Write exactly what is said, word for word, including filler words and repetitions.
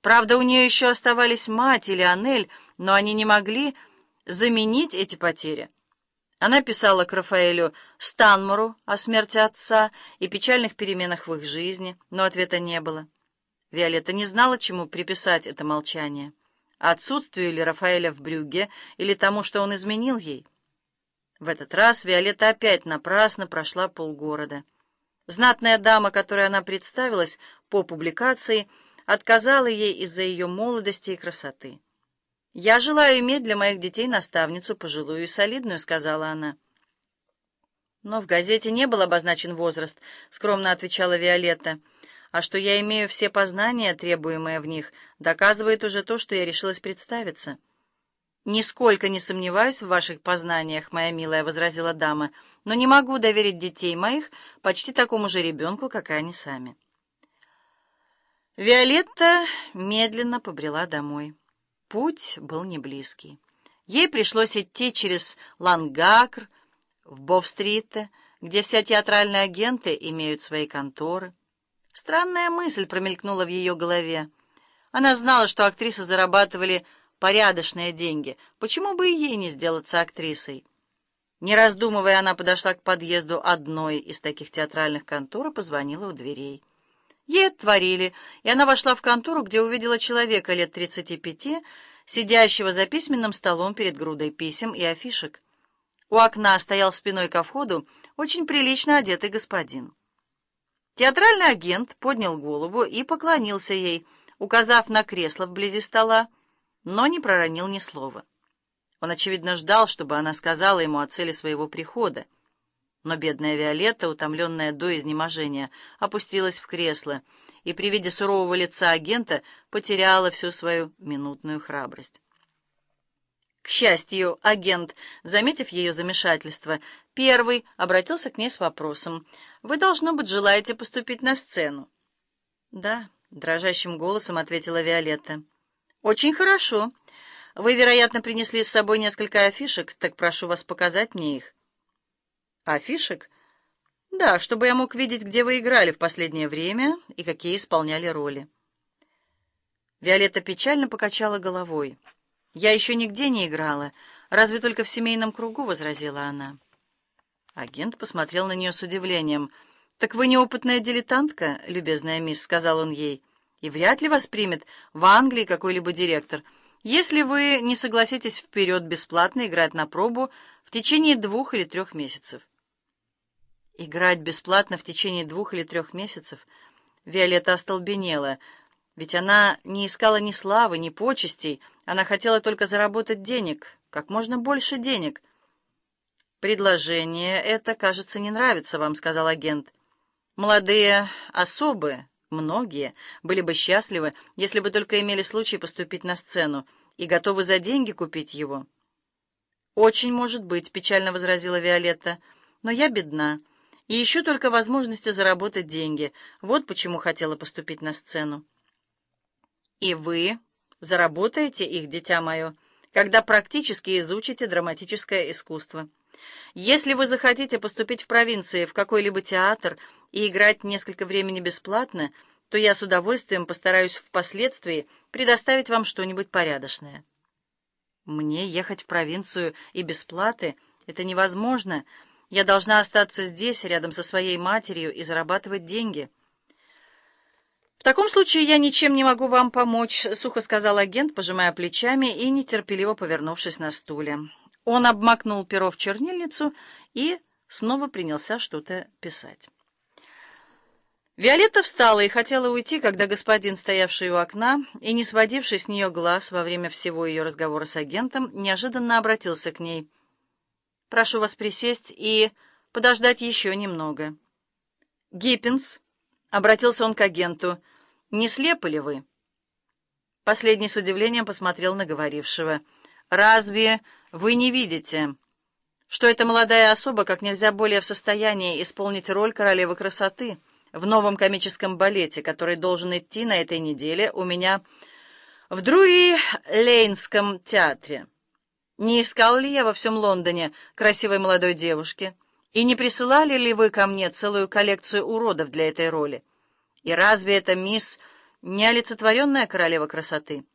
Правда, у нее еще оставались мать и Лионель, но они не могли заменить эти потери. Она писала к Рафаэлю Станмору о смерти отца и печальных переменах в их жизни, но ответа не было. Виолетта не знала, чему приписать это молчание. Отсутствию ли Рафаэля в Брюгге или тому, что он изменил ей. В этот раз Виолетта опять напрасно прошла полгорода. Знатная дама, которой она представилась по публикации, отказала ей из-за ее молодости и красоты. «Я желаю иметь для моих детей наставницу пожилую и солидную», — сказала она. «Но в газете не был обозначен возраст», — скромно отвечала Виолетта. «А что я имею все познания, требуемые в них, доказывает уже то, что я решилась представиться». «Нисколько не сомневаюсь в ваших познаниях, моя милая», — возразила дама, «но не могу доверить детей моих почти такому же ребенку, как и они сами». Виолетта медленно побрела домой. Путь был неблизкий. Ей пришлось идти через Лангакр в Бов-стрит, где все театральные агенты имеют свои конторы. Странная мысль промелькнула в ее голове. Она знала, что актрисы зарабатывали порядочные деньги. Почему бы и ей не сделаться актрисой? Не раздумывая, она подошла к подъезду одной из таких театральных контор и позвонила у дверей. Ей отворили, и она вошла в контору, где увидела человека лет тридцати пяти, сидящего за письменным столом перед грудой писем и афишек. У окна стоял спиной ко входу очень прилично одетый господин. Театральный агент поднял голову и поклонился ей, указав на кресло вблизи стола, но не проронил ни слова. Он, очевидно, ждал, чтобы она сказала ему о цели своего прихода. Но бедная Виолетта, утомленная до изнеможения, опустилась в кресло и при виде сурового лица агента потеряла всю свою минутную храбрость. К счастью, агент, заметив ее замешательство, первый обратился к ней с вопросом: «Вы, должно быть, желаете поступить на сцену?» «Да», — дрожащим голосом ответила Виолетта. «Очень хорошо. Вы, вероятно, принесли с собой несколько афишек, так прошу вас показать мне их». «Афишек?» «Да, чтобы я мог видеть, где вы играли в последнее время и какие исполняли роли». Виолетта печально покачала головой. «Я еще нигде не играла, разве только в семейном кругу», — возразила она. Агент посмотрел на нее с удивлением. «Так вы неопытная дилетантка, любезная мисс», — сказал он ей, «и вряд ли вас примет в Англии какой-либо директор, если вы не согласитесь вперед бесплатно играть на пробу в течение двух или трех месяцев». Играть бесплатно в течение двух или трех месяцев? Виолетта остолбенела, ведь она не искала ни славы, ни почестей, она хотела только заработать денег, как можно больше денег. «Предложение это, кажется, не нравится вам», — сказал агент. «Молодые особы, многие, были бы счастливы, если бы только имели случай поступить на сцену и готовы за деньги купить его». «Очень может быть», — печально возразила Виолетта, — «но я бедна и ищу только возможности заработать деньги. Вот почему хотела поступить на сцену». «И вы заработаете их, дитя мое, когда практически изучите драматическое искусство. Если вы захотите поступить в провинции в какой-либо театр и играть несколько времени бесплатно, то я с удовольствием постараюсь впоследствии предоставить вам что-нибудь порядочное». «Мне ехать в провинцию и без платы — это невозможно. Я должна остаться здесь, рядом со своей матерью, и зарабатывать деньги». «В таком случае я ничем не могу вам помочь», — сухо сказал агент, пожимая плечами и нетерпеливо повернувшись на стуле. Он обмакнул перо в чернильницу и снова принялся что-то писать. Виолетта встала и хотела уйти, когда господин, стоявший у окна и не сводивший с нее глаз во время всего ее разговора с агентом, неожиданно обратился к ней. «Прошу вас присесть и подождать еще немного». «Гиппинс», — обратился он к агенту, — «не слепы ли вы?» Последний с удивлением посмотрел на говорившего. «Разве вы не видите, что эта молодая особа как нельзя более в состоянии исполнить роль королевы красоты в новом комическом балете, который должен идти на этой неделе у меня в Друри-Лейнском театре? Не искал ли я во всем Лондоне красивой молодой девушки? И не присылали ли вы ко мне целую коллекцию уродов для этой роли? И разве эта мисс неолицетворенная королева красоты.